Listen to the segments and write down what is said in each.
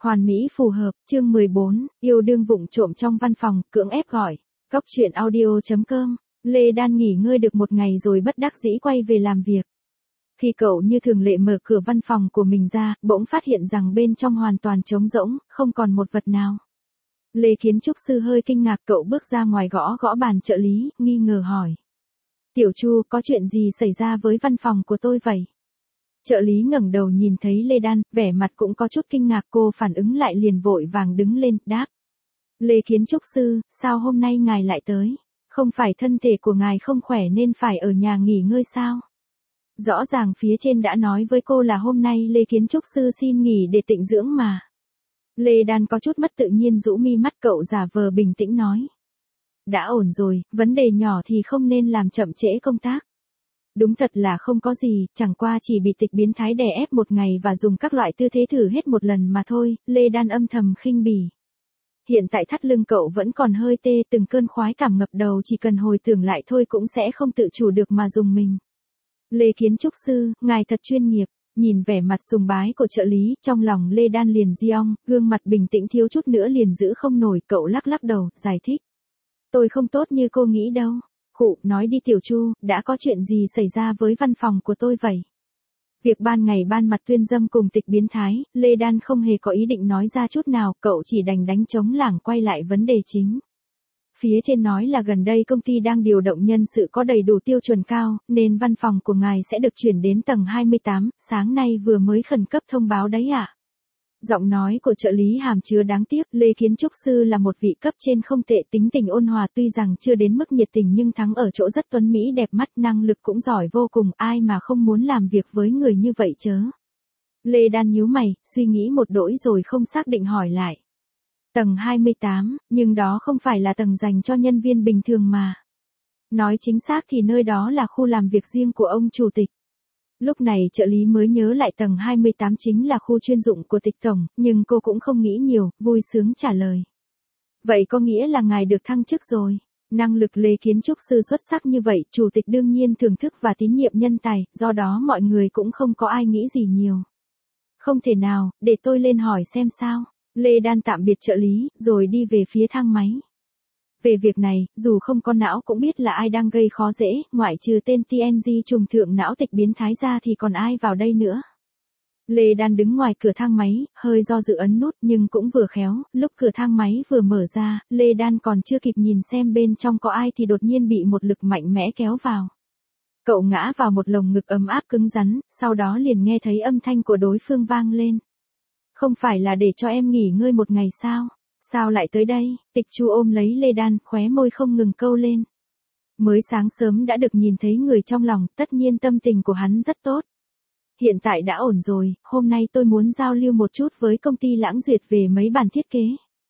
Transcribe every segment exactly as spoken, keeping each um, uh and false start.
Hoàn mỹ phù hợp, chương mười bốn, yêu đương vụng trộm trong văn phòng, cưỡng ép gọi. Cóc truyện audio chấm com, Lê Đan nghỉ ngơi được một ngày rồi bất đắc dĩ quay về làm việc. Khi cậu như thường lệ mở cửa văn phòng của mình ra, bỗng phát hiện rằng bên trong hoàn toàn trống rỗng, không còn một vật nào. Lê kiến trúc sư hơi kinh ngạc, cậu bước ra ngoài gõ gõ bàn trợ lý, nghi ngờ hỏi. Tiểu Chu, có chuyện gì xảy ra với văn phòng của tôi vậy? Trợ lý ngẩng đầu nhìn thấy Lê Đan, vẻ mặt cũng có chút kinh ngạc, cô phản ứng lại liền vội vàng đứng lên, đáp. Lê kiến trúc sư, sao hôm nay ngài lại tới? Không phải thân thể của ngài không khỏe nên phải ở nhà nghỉ ngơi sao? Rõ ràng phía trên đã nói với cô là hôm nay Lê kiến trúc sư xin nghỉ để tịnh dưỡng mà. Lê Đan có chút mất tự nhiên rũ mi mắt, cậu giả vờ bình tĩnh nói. Đã ổn rồi, vấn đề nhỏ thì không nên làm chậm trễ công tác. Đúng thật là không có gì, chẳng qua chỉ bị tịch biến thái đè ép một ngày và dùng các loại tư thế thử hết một lần mà thôi, Lê Đan âm thầm khinh bỉ. Hiện tại thắt lưng cậu vẫn còn hơi tê, từng cơn khoái cảm ngập đầu chỉ cần hồi tưởng lại thôi cũng sẽ không tự chủ được mà dùng mình. Lê kiến trúc sư, ngài thật chuyên nghiệp, nhìn vẻ mặt sùng bái của trợ lý, trong lòng Lê Đan liền giong, gương mặt bình tĩnh thiếu chút nữa liền giữ không nổi, cậu lắc lắc đầu, giải thích. Tôi không tốt như cô nghĩ đâu. Khụ, nói đi Tiểu Chu, đã có chuyện gì xảy ra với văn phòng của tôi vậy? Việc ban ngày ban mặt tuyên dâm cùng tịch biến thái, Lê Đan không hề có ý định nói ra chút nào, cậu chỉ đành đánh trống lảng quay lại vấn đề chính. Phía trên nói là gần đây công ty đang điều động nhân sự có đầy đủ tiêu chuẩn cao, nên văn phòng của ngài sẽ được chuyển đến tầng hai mươi tám, sáng nay vừa mới khẩn cấp thông báo đấy ạ. À? Giọng nói của trợ lý hàm chứa đáng tiếc, Lê kiến trúc sư là một vị cấp trên không tệ, tính tình ôn hòa, tuy rằng chưa đến mức nhiệt tình nhưng thắng ở chỗ rất tuấn mỹ đẹp mắt, năng lực cũng giỏi vô cùng, ai mà không muốn làm việc với người như vậy chớ. Lê Đan nhíu mày, suy nghĩ một đỗi rồi không xác định hỏi lại. Tầng hai mươi tám, nhưng đó không phải là tầng dành cho nhân viên bình thường mà. Nói chính xác thì nơi đó là khu làm việc riêng của ông chủ tịch. Lúc này trợ lý mới nhớ lại tầng hai mươi tám chính là khu chuyên dụng của tịch tổng, nhưng cô cũng không nghĩ nhiều, vui sướng trả lời. Vậy có nghĩa là ngài được thăng chức rồi. Năng lực Lê kiến trúc sư xuất sắc như vậy, chủ tịch đương nhiên thưởng thức và tín nhiệm nhân tài, do đó mọi người cũng không có ai nghĩ gì nhiều. Không thể nào, để tôi lên hỏi xem sao. Lê Đan tạm biệt trợ lý, rồi đi về phía thang máy. Về việc này, dù không có não cũng biết là ai đang gây khó dễ, ngoại trừ tên tê en giê trùng thượng não tịch biến thái ra thì còn ai vào đây nữa. Lê Đan đứng ngoài cửa thang máy, hơi do dự ấn nút nhưng cũng vừa khéo, lúc cửa thang máy vừa mở ra, Lê Đan còn chưa kịp nhìn xem bên trong có ai thì đột nhiên bị một lực mạnh mẽ kéo vào. Cậu ngã vào một lồng ngực ấm áp cứng rắn, sau đó liền nghe thấy âm thanh của đối phương vang lên. Không phải là để cho em nghỉ ngơi một ngày sao? Sao lại tới đây? Tịch Chu ôm lấy Lê Đan, khóe môi không ngừng câu lên. Mới sáng sớm đã được nhìn thấy người trong lòng, tất nhiên tâm tình của hắn rất tốt. Hiện tại đã ổn rồi, hôm nay tôi muốn giao lưu một chút với công ty Lãng Duyệt về mấy bản thiết kế.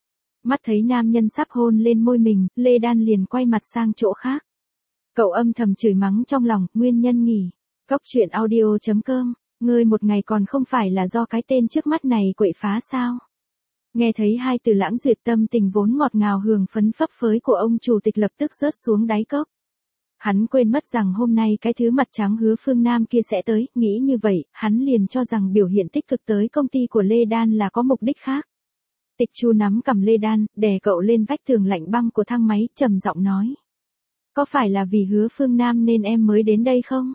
Mắt thấy nam nhân sắp hôn lên môi mình, Lê Đan liền quay mặt sang chỗ khác. Cậu âm thầm chửi mắng trong lòng, nguyên nhân nghỉ. Cóc truyện audio chấm com, ngươi một ngày còn không phải là do cái tên trước mắt này quậy phá sao? Nghe thấy hai từ Lãng Duyệt, tâm tình vốn ngọt ngào hưởng phấn phấp phới của ông chủ tịch lập tức rớt xuống đáy cốc. Hắn quên mất rằng hôm nay cái thứ mặt trắng Hứa Phương Nam kia sẽ tới, nghĩ như vậy, hắn liền cho rằng biểu hiện tích cực tới công ty của Lê Đan là có mục đích khác. Tịch Chu nắm cầm Lê Đan, đè cậu lên vách tường lạnh băng của thang máy, trầm giọng nói. Có phải là vì Hứa Phương Nam nên em mới đến đây không?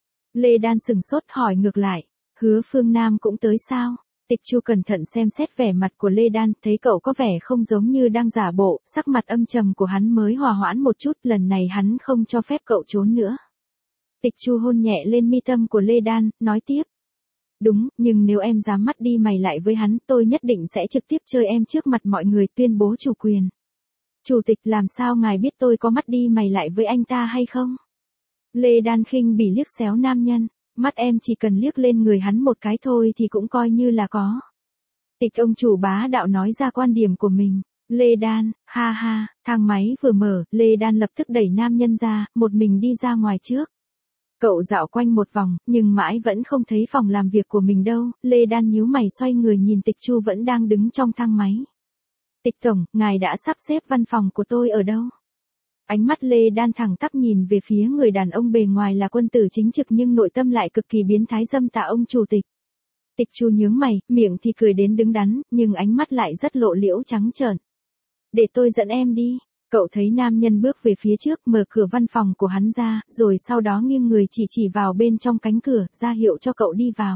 Lê Đan sửng sốt hỏi ngược lại, Hứa Phương Nam cũng tới sao? Tịch Chu cẩn thận xem xét vẻ mặt của Lê Đan, thấy cậu có vẻ không giống như đang giả bộ, sắc mặt âm trầm của hắn mới hòa hoãn một chút, lần này hắn không cho phép cậu trốn nữa. Tịch Chu hôn nhẹ lên mi tâm của Lê Đan, nói tiếp. Đúng, nhưng nếu em dám mắt đi mày lại với hắn, tôi nhất định sẽ trực tiếp chơi em trước mặt mọi người, tuyên bố chủ quyền. Chủ tịch, làm sao ngài biết tôi có mắt đi mày lại với anh ta hay không? Lê Đan khinh bỉ liếc xéo nam nhân. Mắt em chỉ cần liếc lên người hắn một cái thôi thì cũng coi như là có. Tịch ông chủ bá đạo nói ra quan điểm của mình. Lê Đan, ha ha, thang máy vừa mở, Lê Đan lập tức đẩy nam nhân ra, một mình đi ra ngoài trước. Cậu dạo quanh một vòng, nhưng mãi vẫn không thấy phòng làm việc của mình đâu, Lê Đan nhíu mày xoay người nhìn Tịch Chu vẫn đang đứng trong thang máy. Tịch tổng, ngài đã sắp xếp văn phòng của tôi ở đâu? Ánh mắt Lê Đan thẳng tắp nhìn về phía người đàn ông bề ngoài là quân tử chính trực nhưng nội tâm lại cực kỳ biến thái dâm tà ông chủ tịch. Tịch Chu nhướng mày, miệng thì cười đến đứng đắn, nhưng ánh mắt lại rất lộ liễu trắng trợn. Để tôi dẫn em đi. Cậu thấy nam nhân bước về phía trước, mở cửa văn phòng của hắn ra, rồi sau đó nghiêng người chỉ chỉ vào bên trong cánh cửa, ra hiệu cho cậu đi vào.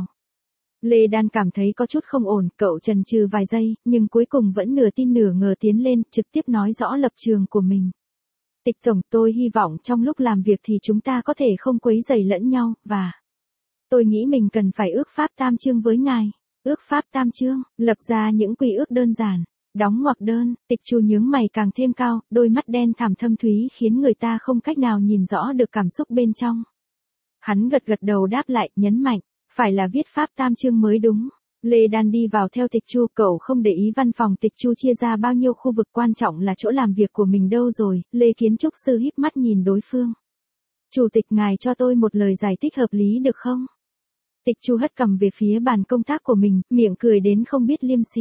Lê Đan cảm thấy có chút không ổn, cậu chần chừ vài giây, nhưng cuối cùng vẫn nửa tin nửa ngờ tiến lên, trực tiếp nói rõ lập trường của mình. Tịch tổng, tôi hy vọng trong lúc làm việc thì chúng ta có thể không quấy rầy lẫn nhau, và tôi nghĩ mình cần phải ước pháp tam chương với ngài. Ước pháp tam chương, lập ra những quy ước đơn giản. Đóng ngoặc đơn, Tịch Chu nhướng mày càng thêm cao, đôi mắt đen thẳm thâm thúy khiến người ta không cách nào nhìn rõ được cảm xúc bên trong. Hắn gật gật đầu đáp lại, nhấn mạnh, phải là viết pháp tam chương mới đúng. Lê Đan đi vào theo Tịch Chu, cậu không để ý văn phòng Tịch Chu chia ra bao nhiêu khu vực, quan trọng là chỗ làm việc của mình đâu rồi. Lê Kiến Trúc Sư híp mắt nhìn đối phương. Chủ tịch, ngài cho tôi một lời giải thích hợp lý được không? Tịch Chu hất cằm về phía bàn công tác của mình, miệng cười đến không biết liêm sỉ.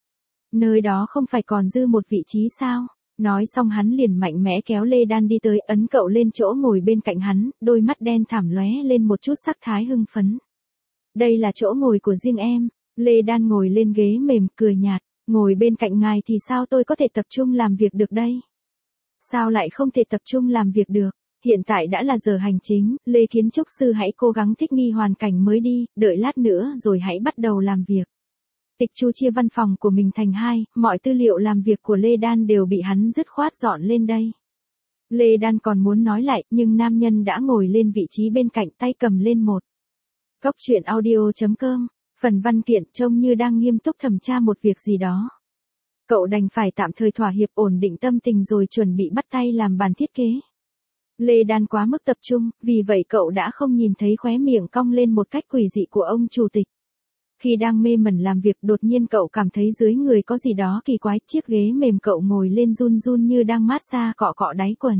Nơi đó không phải còn dư một vị trí sao? Nói xong hắn liền mạnh mẽ kéo Lê Đan đi tới, ấn cậu lên chỗ ngồi bên cạnh hắn, đôi mắt đen thẳm lóe lên một chút sắc thái hưng phấn. Đây là chỗ ngồi của riêng em. Lê Đan ngồi lên ghế mềm, cười nhạt, ngồi bên cạnh ngài thì sao tôi có thể tập trung làm việc được đây? Sao lại không thể tập trung làm việc được? Hiện tại đã là giờ hành chính, Lê Kiến Trúc Sư hãy cố gắng thích nghi hoàn cảnh mới đi, đợi lát nữa rồi hãy bắt đầu làm việc. Tịch Chu chia văn phòng của mình thành hai, mọi tư liệu làm việc của Lê Đan đều bị hắn dứt khoát dọn lên đây. Lê Đan còn muốn nói lại, nhưng nam nhân đã ngồi lên vị trí bên cạnh, tay cầm lên một cốc truyện audio chấm com, phần văn kiện trông như đang nghiêm túc thẩm tra một việc gì đó. Cậu đành phải tạm thời thỏa hiệp, ổn định tâm tình rồi chuẩn bị bắt tay làm bản thiết kế. Lê Đan quá mức tập trung, vì vậy cậu đã không nhìn thấy khóe miệng cong lên một cách quỷ dị của ông chủ tịch. Khi đang mê mẩn làm việc, đột nhiên cậu cảm thấy dưới người có gì đó kỳ quái, chiếc ghế mềm cậu ngồi lên run run như đang mát xa cọ cọ đáy quần.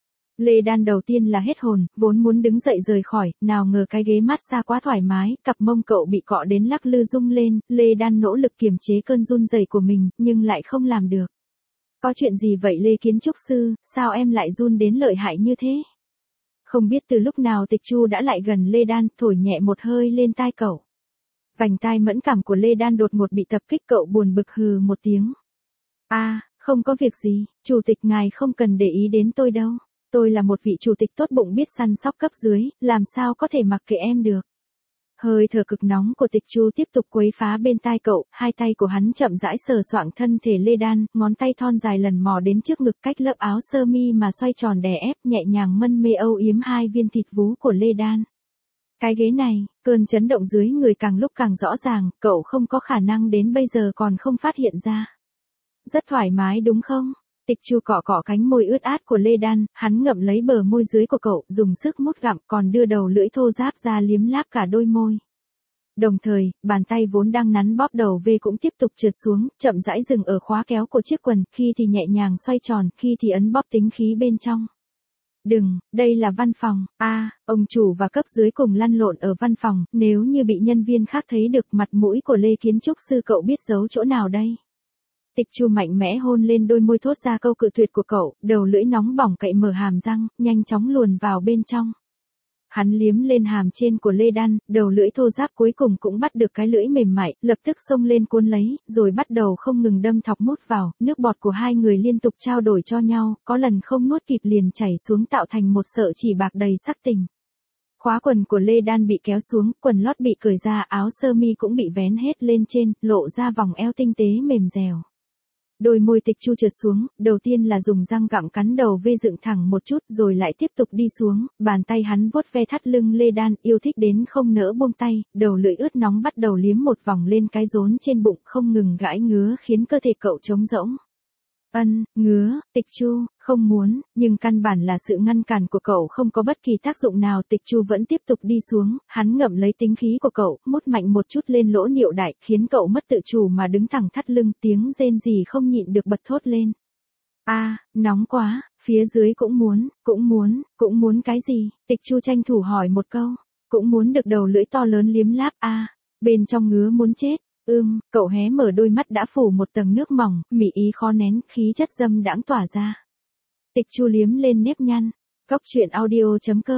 Lê Đan đầu tiên là hết hồn, vốn muốn đứng dậy rời khỏi, nào ngờ cái ghế mát xa quá thoải mái, cặp mông cậu bị cọ đến lắc lư rung lên, Lê Đan nỗ lực kiềm chế cơn run rẩy của mình, nhưng lại không làm được. Có chuyện gì vậy Lê Kiến Trúc Sư, sao em lại run đến lợi hại như thế? Không biết từ lúc nào Tịch Chu đã lại gần Lê Đan, thổi nhẹ một hơi lên tai cậu. Vành tai mẫn cảm của Lê Đan đột ngột bị tập kích, cậu buồn bực hừ một tiếng. A, à, không có việc gì, chủ tịch ngài không cần để ý đến tôi đâu. Tôi là một vị chủ tịch tốt bụng biết săn sóc cấp dưới, làm sao có thể mặc kệ em được. Hơi thở cực nóng của Tịch Chu tiếp tục quấy phá bên tai cậu, hai tay của hắn chậm rãi sờ soạng thân thể Lê Đan, ngón tay thon dài lần mò đến trước ngực cách lớp áo sơ mi mà xoay tròn đè ép, nhẹ nhàng mân mê âu yếm hai viên thịt vú của Lê Đan. Cái ghế này, cơn chấn động dưới người càng lúc càng rõ ràng, cậu không có khả năng đến bây giờ còn không phát hiện ra. Rất thoải mái đúng không? Tịch Chu cọ cọ cánh môi ướt át của Lê Đan, hắn ngậm lấy bờ môi dưới của cậu, dùng sức mút gặm, còn đưa đầu lưỡi thô ráp ra liếm láp cả đôi môi. Đồng thời, bàn tay vốn đang nắn bóp đầu V cũng tiếp tục trượt xuống, chậm rãi dừng ở khóa kéo của chiếc quần, khi thì nhẹ nhàng xoay tròn, khi thì ấn bóp tính khí bên trong. Đừng, đây là văn phòng. A, à, ông chủ và cấp dưới cùng lăn lộn ở văn phòng, nếu như bị nhân viên khác thấy được mặt mũi của Lê Kiến Trúc Sư cậu biết giấu chỗ nào đây? Tịch Chu mạnh mẽ hôn lên đôi môi, thốt ra câu cự tuyệt của cậu, đầu lưỡi nóng bỏng cậy mở hàm răng, nhanh chóng luồn vào bên trong. Hắn liếm lên hàm trên của Lê Đan, đầu lưỡi thô ráp cuối cùng cũng bắt được cái lưỡi mềm mại, lập tức xông lên cuốn lấy, rồi bắt đầu không ngừng đâm thọc mút vào, nước bọt của hai người liên tục trao đổi cho nhau, có lần không nuốt kịp liền chảy xuống tạo thành một sợi chỉ bạc đầy sắc tình. Khóa quần của Lê Đan bị kéo xuống, quần lót bị cởi ra, áo sơ mi cũng bị vén hết lên trên, lộ ra vòng eo tinh tế mềm dẻo. Đôi môi Tịch Chu trượt xuống, đầu tiên là dùng răng gặm cắn đầu V dựng thẳng một chút rồi lại tiếp tục đi xuống, bàn tay hắn vuốt ve thắt lưng Lê Đan, yêu thích đến không nỡ buông tay, đầu lưỡi ướt nóng bắt đầu liếm một vòng lên cái rốn trên bụng, không ngừng gãi ngứa khiến cơ thể cậu trống rỗng. Ân, ngứa, Tịch Chu, không muốn, nhưng căn bản là sự ngăn cản của cậu không có bất kỳ tác dụng nào, Tịch Chu vẫn tiếp tục đi xuống, hắn ngậm lấy tính khí của cậu, mút mạnh một chút lên lỗ niệu đại, khiến cậu mất tự chủ mà đứng thẳng thắt lưng, tiếng rên rỉ không nhịn được bật thốt lên. A, à, nóng quá, phía dưới cũng muốn, cũng muốn, cũng muốn cái gì? Tịch Chu tranh thủ hỏi một câu, cũng muốn được đầu lưỡi to lớn liếm láp a, à, bên trong ngứa muốn chết. Ưm, cậu hé mở đôi mắt đã phủ một tầng nước mỏng, mị ý khó nén, khí chất dâm đãng tỏa ra. Tịch Chu liếm lên nếp nhăn. Cốc truyện audio chấm com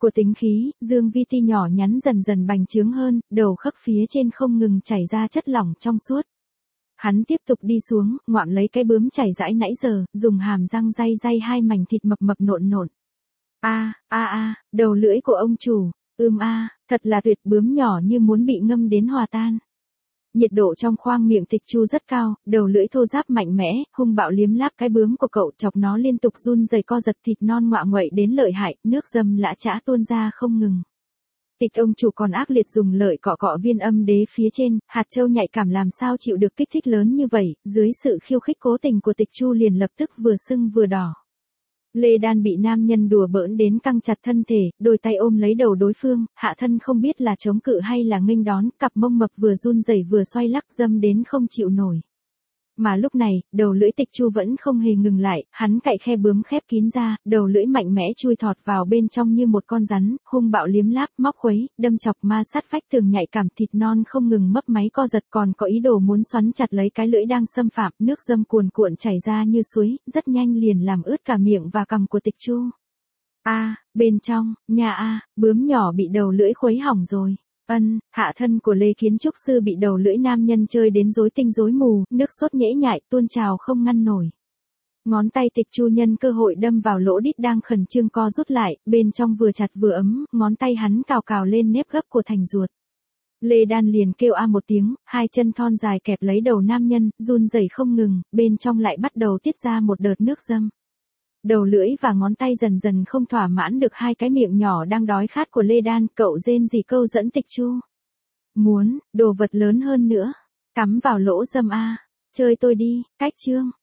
Của tính khí, Dương Vi Ti nhỏ nhắn dần dần bành trướng hơn, đầu khớp phía trên không ngừng chảy ra chất lỏng trong suốt. Hắn tiếp tục đi xuống, ngoạm lấy cái bướm chảy rãi nãy giờ, dùng hàm răng day day hai mảnh thịt mập mập nộn nộn. A, a a, đầu lưỡi của ông chủ, ưm a, thật là tuyệt, bướm nhỏ như muốn bị ngâm đến hòa tan. Nhiệt độ trong khoang miệng Tịch Chu rất cao, đầu lưỡi thô ráp mạnh mẽ, hung bạo liếm láp cái bướm của cậu, chọc nó liên tục run rẩy co giật, thịt non ngoạ nguậy đến lợi hại, nước dâm lã chã tuôn ra không ngừng. Tịch ông chủ còn ác liệt dùng lợi cọ cọ viên âm đế phía trên, hạt châu nhạy cảm làm sao chịu được kích thích lớn như vậy, dưới sự khiêu khích cố tình của Tịch Chu liền lập tức vừa sưng vừa đỏ. Lê Đan bị nam nhân đùa bỡn đến căng chặt thân thể, đôi tay ôm lấy đầu đối phương, hạ thân không biết là chống cự hay là nghênh đón, cặp mông mập vừa run rẩy vừa xoay lắc dâm đến không chịu nổi. Mà lúc này, đầu lưỡi Tịch Chu vẫn không hề ngừng lại, hắn cạy khe bướm khép kín ra, đầu lưỡi mạnh mẽ chui thọt vào bên trong như một con rắn, hung bạo liếm láp, móc khuấy, đâm chọc ma sát vách tường nhạy cảm, thịt non không ngừng mấp máy co giật, còn có ý đồ muốn xoắn chặt lấy cái lưỡi đang xâm phạm, nước dâm cuồn cuộn chảy ra như suối, rất nhanh liền làm ướt cả miệng và cằm của Tịch Chu. A, bên trong, nhà a, bướm nhỏ bị đầu lưỡi khuấy hỏng rồi. Ân, hạ thân của Lê Kiến Trúc Sư bị đầu lưỡi nam nhân chơi đến rối tinh rối mù, nước sốt nhễ nhại tuôn trào không ngăn nổi. Ngón tay Tịch Chu nhân cơ hội đâm vào lỗ đít đang khẩn trương co rút lại, bên trong vừa chặt vừa ấm, ngón tay hắn cào cào lên nếp gấp của thành ruột. Lê Đan liền kêu a một tiếng, hai chân thon dài kẹp lấy đầu nam nhân, run rẩy không ngừng, bên trong lại bắt đầu tiết ra một đợt nước dâm. Đầu lưỡi và ngón tay dần dần không thỏa mãn được hai cái miệng nhỏ đang đói khát của Lê Đan, cậu rên rỉ câu dẫn Tịch Chu. Muốn, đồ vật lớn hơn nữa, cắm vào lỗ dâm a, chơi tôi đi, cách chương.